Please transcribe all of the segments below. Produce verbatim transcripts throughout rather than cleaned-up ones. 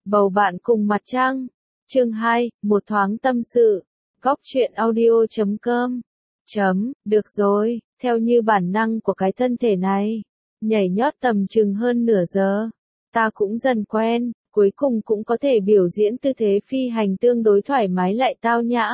Bầu bạn cùng mặt trăng. Chương hai, một thoáng tâm sự. Góc truyện audio chấm com. Chấm, được rồi, theo như bản năng của cái thân thể này. Nhảy nhót tầm chừng hơn nửa giờ. Ta cũng dần quen, cuối cùng cũng có thể biểu diễn tư thế phi hành tương đối thoải mái lại tao nhã.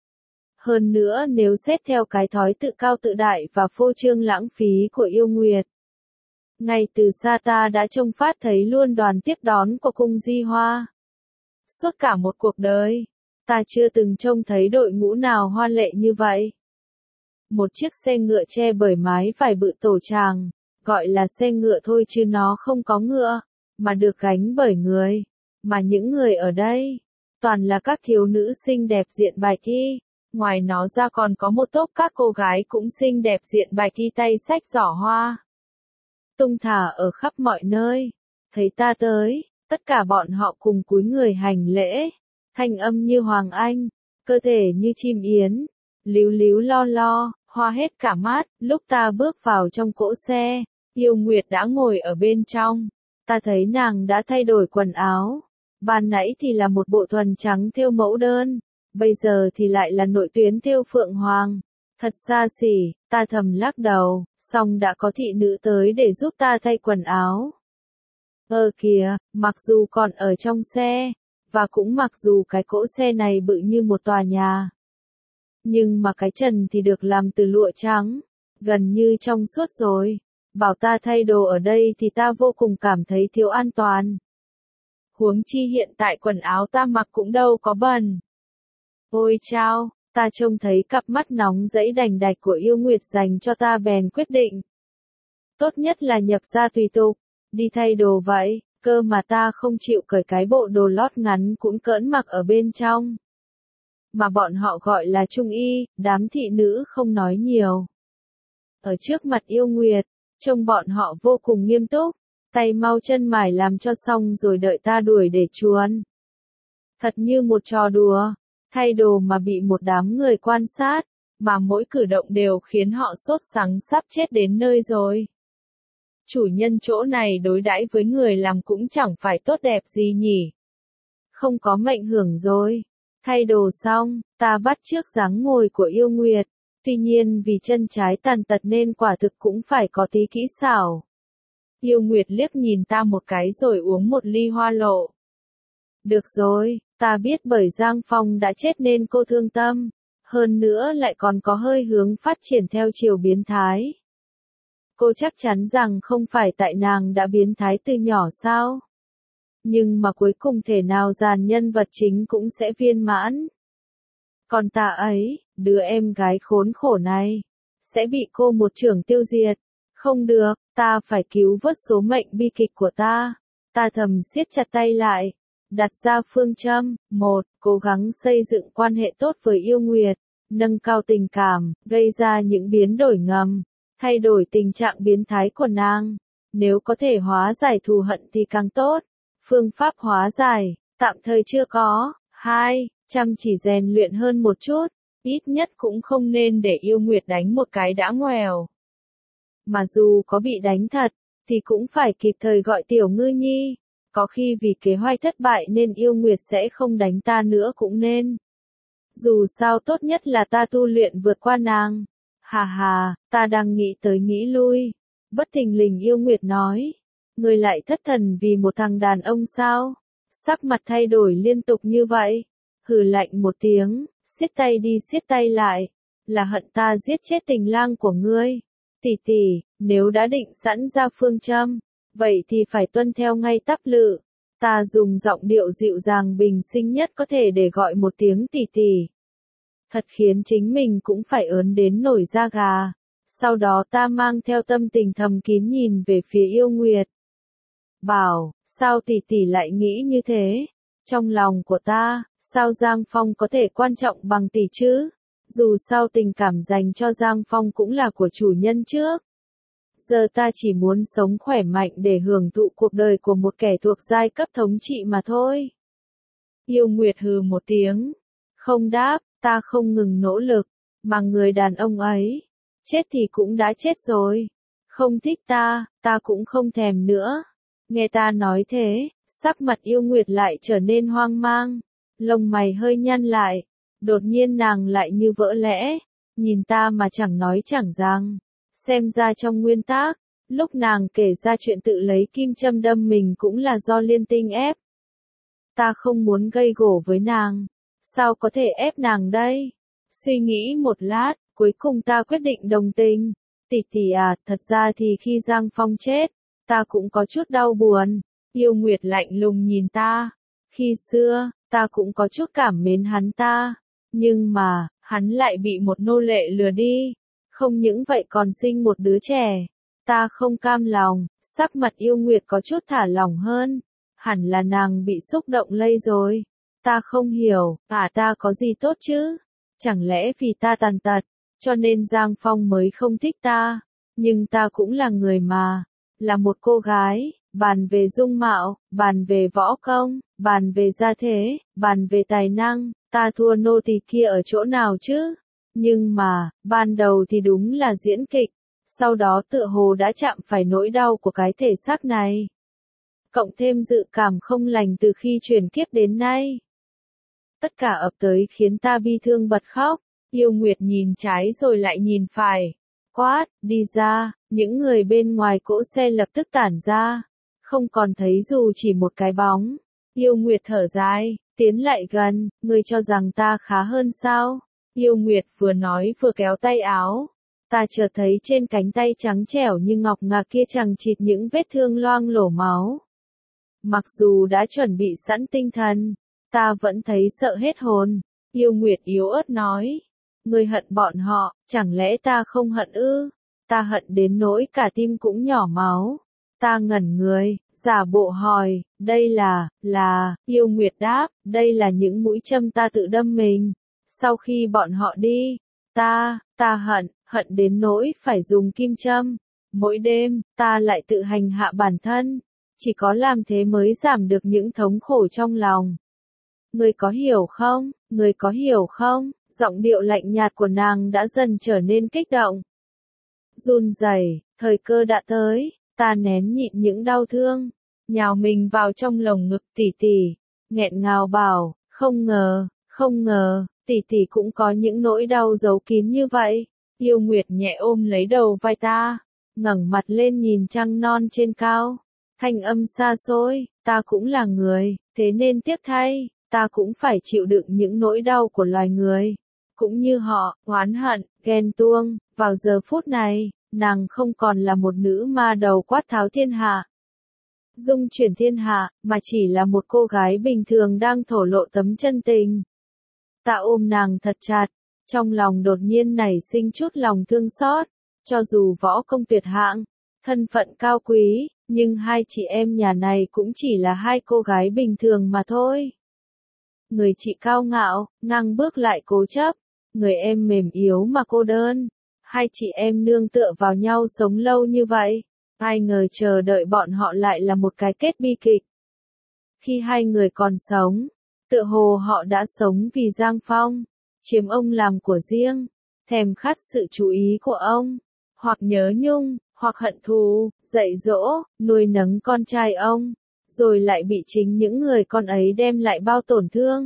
Hơn nữa nếu xét theo cái thói tự cao tự đại và phô trương lãng phí của yêu Nguyệt. Ngay từ xa ta đã trông phát thấy luôn đoàn tiếp đón của cung Di Hoa. Suốt cả một cuộc đời, ta chưa từng trông thấy đội ngũ nào hoa lệ như vậy. Một chiếc xe ngựa che bởi mái vải bự tổ tràng, gọi là xe ngựa thôi chứ nó không có ngựa, mà được gánh bởi người. Mà những người ở đây, toàn là các thiếu nữ xinh đẹp diện bạch y. Ngoài nó ra còn có một tốp các cô gái cũng xinh đẹp diện bạch y tay xách giỏ hoa. Tung thả ở khắp mọi nơi. Thấy ta tới, tất cả bọn họ cùng cúi người hành lễ. Thanh âm như hoàng anh, cơ thể như chim yến. Líu líu lo lo, hoa hết cả mắt. Lúc ta bước vào trong cỗ xe, Yêu Nguyệt đã ngồi ở bên trong. Ta thấy nàng đã thay đổi quần áo. Ban nãy thì là một bộ thuần trắng thêu mẫu đơn. Bây giờ thì lại là nội tuyến thêu phượng hoàng. Thật xa xỉ, ta thầm lắc đầu, xong đã có thị nữ tới để giúp ta thay quần áo. Ơ kìa, mặc dù còn ở trong xe, và cũng mặc dù cái cỗ xe này bự như một tòa nhà. Nhưng mà cái trần thì được làm từ lụa trắng, gần như trong suốt rồi. Bảo ta thay đồ ở đây thì ta vô cùng cảm thấy thiếu an toàn. Huống chi hiện tại quần áo ta mặc cũng đâu có bẩn. Ôi chao! Ta trông thấy cặp mắt nóng dẫy đành đạch của Yêu Nguyệt dành cho ta bèn quyết định. Tốt nhất là nhập ra tùy tục, đi thay đồ vậy, cơ mà ta không chịu cởi cái bộ đồ lót ngắn cũng cỡn mặc ở bên trong. Mà bọn họ gọi là trung y, đám thị nữ không nói nhiều. Ở trước mặt Yêu Nguyệt, trông bọn họ vô cùng nghiêm túc, tay mau chân mải làm cho xong rồi đợi ta đuổi để chuồn. Thật như một trò đùa. Thay đồ mà bị một đám người quan sát, mà mỗi cử động đều khiến họ sốt sắng sắp chết đến nơi rồi. Chủ nhân chỗ này đối đãi với người làm cũng chẳng phải tốt đẹp gì nhỉ. Không có mệnh hưởng rồi. Thay đồ xong, ta bắt chước dáng ngồi của Yêu Nguyệt. Tuy nhiên vì chân trái tàn tật nên quả thực cũng phải có tí kỹ xảo. Yêu Nguyệt liếc nhìn ta một cái rồi uống một ly hoa lộ. Được rồi, ta biết bởi Giang Phong đã chết nên cô thương tâm, hơn nữa lại còn có hơi hướng phát triển theo chiều biến thái. Cô chắc chắn rằng không phải tại nàng đã biến thái từ nhỏ sao? Nhưng mà cuối cùng thể nào dàn nhân vật chính cũng sẽ viên mãn. Còn ta ấy, đứa em gái khốn khổ này, sẽ bị cô một chưởng tiêu diệt. Không được, ta phải cứu vớt số mệnh bi kịch của ta. Ta thầm siết chặt tay lại. Đặt ra phương châm, một, cố gắng xây dựng quan hệ tốt với Yêu Nguyệt, nâng cao tình cảm, gây ra những biến đổi ngầm, thay đổi tình trạng biến thái của nàng. Nếu có thể hóa giải thù hận thì càng tốt. Phương pháp hóa giải, tạm thời chưa có. Hai, chăm chỉ rèn luyện hơn một chút, ít nhất cũng không nên để Yêu Nguyệt đánh một cái đã ngoèo. Mà dù có bị đánh thật, thì cũng phải kịp thời gọi Tiểu Ngư Nhi. Có khi vì kế hoạch thất bại nên Yêu Nguyệt sẽ không đánh ta nữa cũng nên. Dù sao tốt nhất là ta tu luyện vượt qua nàng. Hà hà, ta đang nghĩ tới nghĩ lui. Bất thình lình Yêu Nguyệt nói. Người lại thất thần vì một thằng đàn ông sao? Sắc mặt thay đổi liên tục như vậy. Hừ lạnh một tiếng, siết tay đi siết tay lại. Là hận ta giết chết tình lang của ngươi. Tỷ tỷ, nếu đã định sẵn ra phương châm. Vậy thì phải tuân theo ngay tắp lự. Ta dùng giọng điệu dịu dàng bình sinh nhất có thể để gọi một tiếng tỷ tỷ. Thật khiến chính mình cũng phải ớn đến nổi da gà. Sau đó ta mang theo tâm tình thầm kín nhìn về phía Yêu Nguyệt. Bảo, sao tỷ tỷ lại nghĩ như thế? Trong lòng của ta, sao Giang Phong có thể quan trọng bằng tỷ chứ? Dù sao tình cảm dành cho Giang Phong cũng là của chủ nhân trước. Giờ ta chỉ muốn sống khỏe mạnh để hưởng thụ cuộc đời của một kẻ thuộc giai cấp thống trị mà thôi. Yêu Nguyệt hừ một tiếng. Không đáp, ta không ngừng nỗ lực, mà người đàn ông ấy, chết thì cũng đã chết rồi. Không thích ta, ta cũng không thèm nữa. Nghe ta nói thế, Sắc mặt Yêu Nguyệt lại trở nên hoang mang, lông mày hơi nhăn lại, đột nhiên nàng lại như vỡ lẽ, nhìn ta mà chẳng nói chẳng rằng, xem ra trong nguyên tắc, lúc nàng kể ra chuyện tự lấy kim châm đâm mình cũng là do Liên Tinh ép. Ta không muốn gây gổ với nàng, sao có thể ép nàng đây? Suy nghĩ một lát, cuối cùng ta quyết định đồng tình. Tỷ tỷ à, thật ra thì khi Giang Phong chết, ta cũng có chút đau buồn. Yêu Nguyệt lạnh lùng nhìn ta. Khi xưa, ta cũng có chút cảm mến hắn ta. Nhưng mà, hắn lại bị một nô lệ lừa đi. Không những vậy còn sinh một đứa trẻ. Ta không cam lòng, sắc mặt Yêu Nguyệt có chút thả lỏng hơn. Hẳn là nàng bị xúc động lây rồi. Ta không hiểu, à ta có gì tốt chứ? Chẳng lẽ vì ta tàn tật, cho nên Giang Phong mới không thích ta? Nhưng ta cũng là người mà, là một cô gái, bàn về dung mạo, bàn về võ công, bàn về gia thế, bàn về tài năng, ta thua nô tỳ kia ở chỗ nào chứ? Nhưng mà, ban đầu thì đúng là diễn kịch, sau đó tựa hồ đã chạm phải nỗi đau của cái thể xác này. Cộng thêm dự cảm không lành từ khi chuyển kiếp đến nay. Tất cả ập tới khiến ta bi thương bật khóc. Yêu Nguyệt nhìn trái rồi lại nhìn phải. Quát, đi ra, những người bên ngoài cỗ xe lập tức tản ra. Không còn thấy dù chỉ một cái bóng. Yêu Nguyệt thở dài, tiến lại gần, ngươi cho rằng ta khá hơn sao? Yêu Nguyệt vừa nói vừa kéo tay áo. Ta chợt thấy trên cánh tay trắng trẻo như ngọc ngà kia chằng chịt những vết thương loang lổ máu. Mặc dù đã chuẩn bị sẵn tinh thần, ta vẫn thấy sợ hết hồn. Yêu Nguyệt yếu ớt nói. Ngươi hận bọn họ, chẳng lẽ ta không hận ư? Ta hận đến nỗi cả tim cũng nhỏ máu. Ta ngẩn người, giả bộ hỏi, đây là, là, Yêu Nguyệt đáp, đây là những mũi châm ta tự đâm mình. Sau khi bọn họ đi, ta, ta hận, hận đến nỗi phải dùng kim châm. Mỗi đêm, ta lại tự hành hạ bản thân. Chỉ có làm thế mới giảm được những thống khổ trong lòng. Ngươi có hiểu không? Ngươi có hiểu không? Giọng điệu lạnh nhạt của nàng đã dần trở nên kích động. Run rẩy, thời cơ đã tới, ta nén nhịn những đau thương, nhào mình vào trong lồng ngực tỷ tỷ, nghẹn ngào bảo, không ngờ, không ngờ, tỷ tỷ cũng có những nỗi đau giấu kín như vậy. Yêu Nguyệt nhẹ ôm lấy đầu vai ta, ngẩng mặt lên nhìn trăng non trên cao. Thanh âm xa xôi, ta cũng là người, thế nên tiếc thay, ta cũng phải chịu đựng những nỗi đau của loài người. Cũng như họ, oán hận, ghen tuông, vào giờ phút này, nàng không còn là một nữ ma đầu quát tháo thiên hạ. Dung chuyển thiên hạ, mà chỉ là một cô gái bình thường đang thổ lộ tấm chân tình. Ta ôm nàng thật chặt, trong lòng đột nhiên nảy sinh chút lòng thương xót, cho dù võ công tuyệt hạng, thân phận cao quý, nhưng hai chị em nhà này cũng chỉ là hai cô gái bình thường mà thôi. Người chị cao ngạo, ngang bước lại cố chấp, người em mềm yếu mà cô đơn. Hai chị em nương tựa vào nhau sống lâu như vậy, ai ngờ chờ đợi bọn họ lại là một cái kết bi kịch. Khi hai người còn sống, tựa hồ họ đã sống vì Giang Phong, chiếm ông làm của riêng, thèm khát sự chú ý của ông, hoặc nhớ nhung, hoặc hận thù, dạy dỗ, nuôi nấng con trai ông, rồi lại bị chính những người con ấy đem lại bao tổn thương.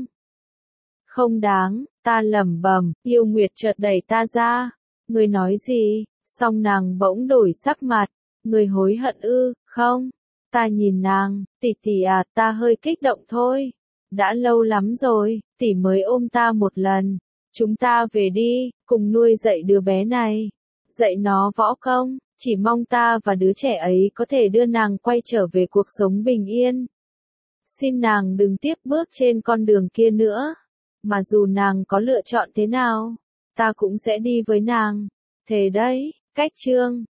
Không đáng, ta lẩm bẩm. Yêu Nguyệt chợt đẩy ta ra. Ngươi nói gì? Xong nàng bỗng đổi sắc mặt. Ngươi hối hận ư? Không. Ta nhìn nàng, tỷ tỷ à, ta hơi kích động thôi. Đã lâu lắm rồi, tỷ mới ôm ta một lần. Chúng ta về đi, cùng nuôi dạy đứa bé này. Dạy nó võ công, chỉ mong ta và đứa trẻ ấy có thể đưa nàng quay trở về cuộc sống bình yên. Xin nàng đừng tiếp bước trên con đường kia nữa. Mà dù nàng có lựa chọn thế nào, ta cũng sẽ đi với nàng. Thế đấy, cách chương.